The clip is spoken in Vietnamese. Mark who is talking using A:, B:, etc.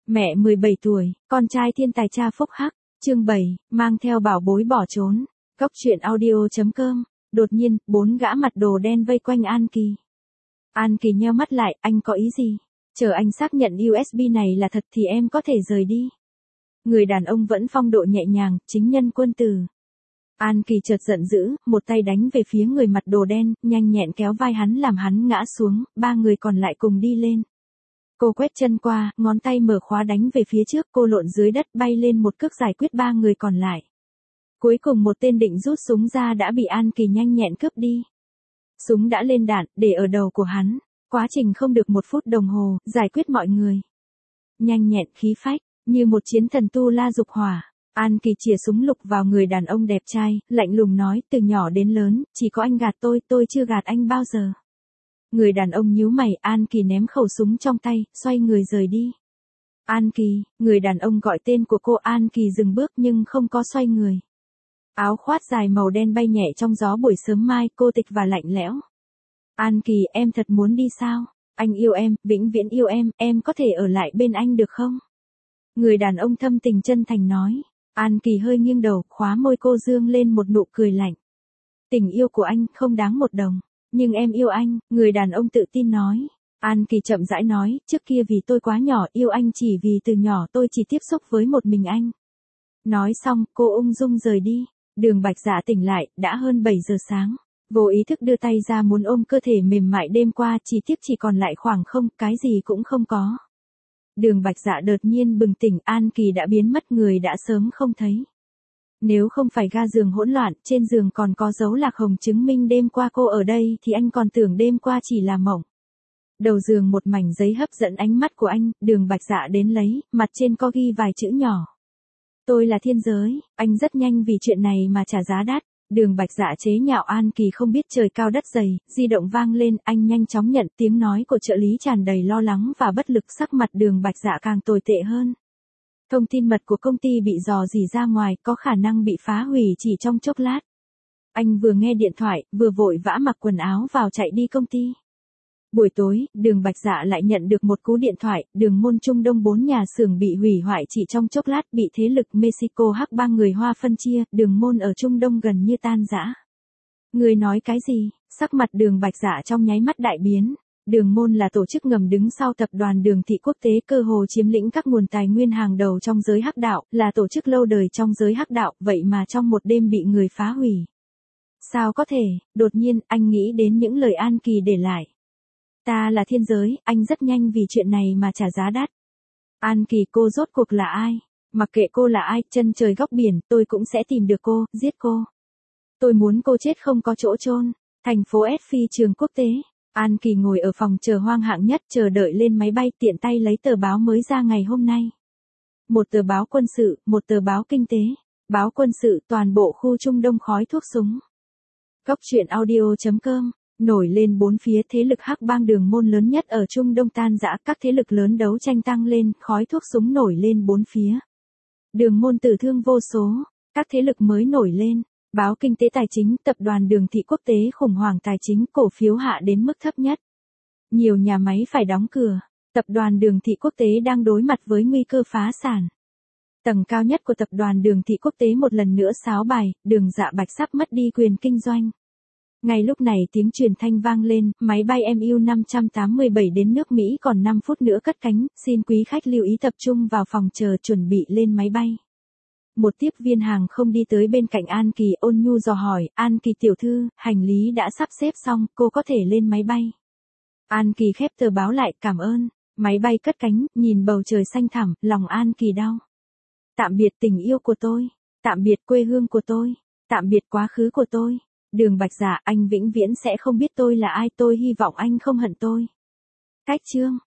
A: Mẹ 17 tuổi, con trai thiên tài cha phúc hắc, chương 7, mang theo bảo bối bỏ trốn. Góc truyện audio.com. Đột nhiên, 4 gã mặt đồ đen vây quanh An Kỳ. An Kỳ nheo mắt lại, anh có ý gì? Chờ anh xác nhận USB này là thật thì em có thể rời đi. Người đàn ông vẫn phong độ nhẹ nhàng, chính nhân quân tử. An Kỳ chợt giận dữ, một tay đánh về phía người mặt đồ đen, nhanh nhẹn kéo vai hắn làm hắn ngã xuống, 3 người còn lại cùng đi lên. Cô quét chân qua, ngón tay mở khóa đánh về phía trước, cô lộn dưới đất bay lên một cước giải quyết 3 người còn lại. Cuối cùng một tên định rút súng ra đã bị An Kỳ nhanh nhẹn cướp đi. Súng đã lên đạn, để ở đầu của hắn. Quá trình không được 1 phút đồng hồ, giải quyết mọi người. Nhanh nhẹn khí phách, như một chiến thần tu la dục hỏa. An Kỳ chìa súng lục vào người đàn ông đẹp trai, lạnh lùng nói, từ nhỏ đến lớn, chỉ có anh gạt tôi chưa gạt anh bao giờ. Người đàn ông nhíu mày, An Kỳ ném khẩu súng trong tay, xoay người rời đi. An Kỳ, người đàn ông gọi tên của cô. An Kỳ dừng bước nhưng không có xoay người. Áo khoác dài màu đen bay nhẹ trong gió buổi sớm mai, cô tịch và lạnh lẽo. An Kỳ, em thật muốn đi sao? Anh yêu em, vĩnh viễn yêu em có thể ở lại bên anh được không? Người đàn ông thâm tình chân thành nói. An Kỳ hơi nghiêng đầu, khóa môi cô dương lên một nụ cười lạnh. Tình yêu của anh không đáng 1 đồng. Nhưng em yêu anh, người đàn ông tự tin nói. An Kỳ chậm rãi nói, trước kia vì tôi quá nhỏ, yêu anh chỉ vì từ nhỏ tôi chỉ tiếp xúc với một mình anh. Nói xong, cô ung dung rời đi. Đường Bạch Dạ tỉnh lại, đã hơn 7 giờ sáng. Vô ý thức đưa tay ra muốn ôm cơ thể mềm mại đêm qua, chỉ tiếc chỉ còn lại khoảng không, cái gì cũng không có. Đường Bạch Dạ đột nhiên bừng tỉnh, An Kỳ đã biến mất, người đã sớm không thấy. Nếu không phải ga giường hỗn loạn, trên giường còn có dấu lạc hồng chứng minh đêm qua cô ở đây thì anh còn tưởng đêm qua chỉ là mộng. Đầu giường một mảnh giấy hấp dẫn ánh mắt của anh, Đường Bạch Dạ đến lấy, mặt trên có ghi vài chữ nhỏ. Tôi là thiên giới, anh rất nhanh vì chuyện này mà trả giá đắt. Đường Bạch Dạ chế nhạo An Kỳ không biết trời cao đất dày, di động vang lên, anh nhanh chóng nhận tiếng nói của trợ lý tràn đầy lo lắng và bất lực, sắc mặt Đường Bạch Dạ càng tồi tệ hơn. Thông tin mật của công ty bị rò rỉ ra ngoài, có khả năng bị phá hủy chỉ trong chốc lát. Anh vừa nghe điện thoại, vừa vội vã mặc quần áo vào chạy đi công ty. Buổi tối, Đường Bạch Dạ lại nhận được một cú điện thoại, Đường môn Trung Đông 4 nhà xưởng bị hủy hoại chỉ trong chốc lát, bị thế lực Mexico hắc bang người Hoa phân chia, Đường môn ở Trung Đông gần như tan rã. Người nói cái gì? Sắc mặt Đường Bạch Dạ trong nháy mắt đại biến. Đường môn là tổ chức ngầm đứng sau tập đoàn Đường thị quốc tế, cơ hồ chiếm lĩnh các nguồn tài nguyên hàng đầu trong giới hắc đạo, là tổ chức lâu đời trong giới hắc đạo, vậy mà trong một đêm bị người phá hủy. Sao có thể? Đột nhiên, anh nghĩ đến những lời An Kỳ để lại. Ta là thiên giới, anh rất nhanh vì chuyện này mà trả giá đắt. An Kỳ, cô rốt cuộc là ai? Mặc kệ cô là ai, chân trời góc biển, tôi cũng sẽ tìm được cô, giết cô. Tôi muốn cô chết không có chỗ chôn. Thành phố S phi trường quốc tế. An Kỳ ngồi ở phòng chờ hoang hạng nhất, chờ đợi lên máy bay, tiện tay lấy tờ báo mới ra ngày hôm nay. Một tờ báo quân sự, một tờ báo kinh tế. Báo quân sự, toàn bộ khu Trung Đông khói thuốc súng. Góc truyện audio.com. Nổi lên 4 phía, thế lực hắc bang Đường môn lớn nhất ở Trung Đông tan rã, các thế lực lớn đấu tranh tăng lên, khói thuốc súng nổi lên 4 phía. Đường môn tử thương vô số, các thế lực mới nổi lên. Báo kinh tế tài chính, tập đoàn Đường thị quốc tế khủng hoảng tài chính, cổ phiếu hạ đến mức thấp nhất. Nhiều nhà máy phải đóng cửa. Tập đoàn Đường thị quốc tế đang đối mặt với nguy cơ phá sản. Tầng cao nhất của tập đoàn Đường thị quốc tế một lần nữa sáo bài, Đường Dạ Bạch sắp mất đi quyền kinh doanh. Ngay lúc này tiếng truyền thanh vang lên, máy bay MU-587 đến nước Mỹ còn 5 phút nữa cất cánh, xin quý khách lưu ý tập trung vào phòng chờ chuẩn bị lên máy bay. Một tiếp viên hàng không đi tới bên cạnh An Kỳ, ôn nhu dò hỏi, An Kỳ tiểu thư, hành lý đã sắp xếp xong, cô có thể lên máy bay. An Kỳ khép tờ báo lại, cảm ơn. Máy bay cất cánh, nhìn bầu trời xanh thẳm, lòng An Kỳ đau. Tạm biệt tình yêu của tôi, tạm biệt quê hương của tôi, tạm biệt quá khứ của tôi. Đường Bạch Dạ, anh vĩnh viễn sẽ không biết tôi là ai, tôi hy vọng anh không hận tôi. Cách chương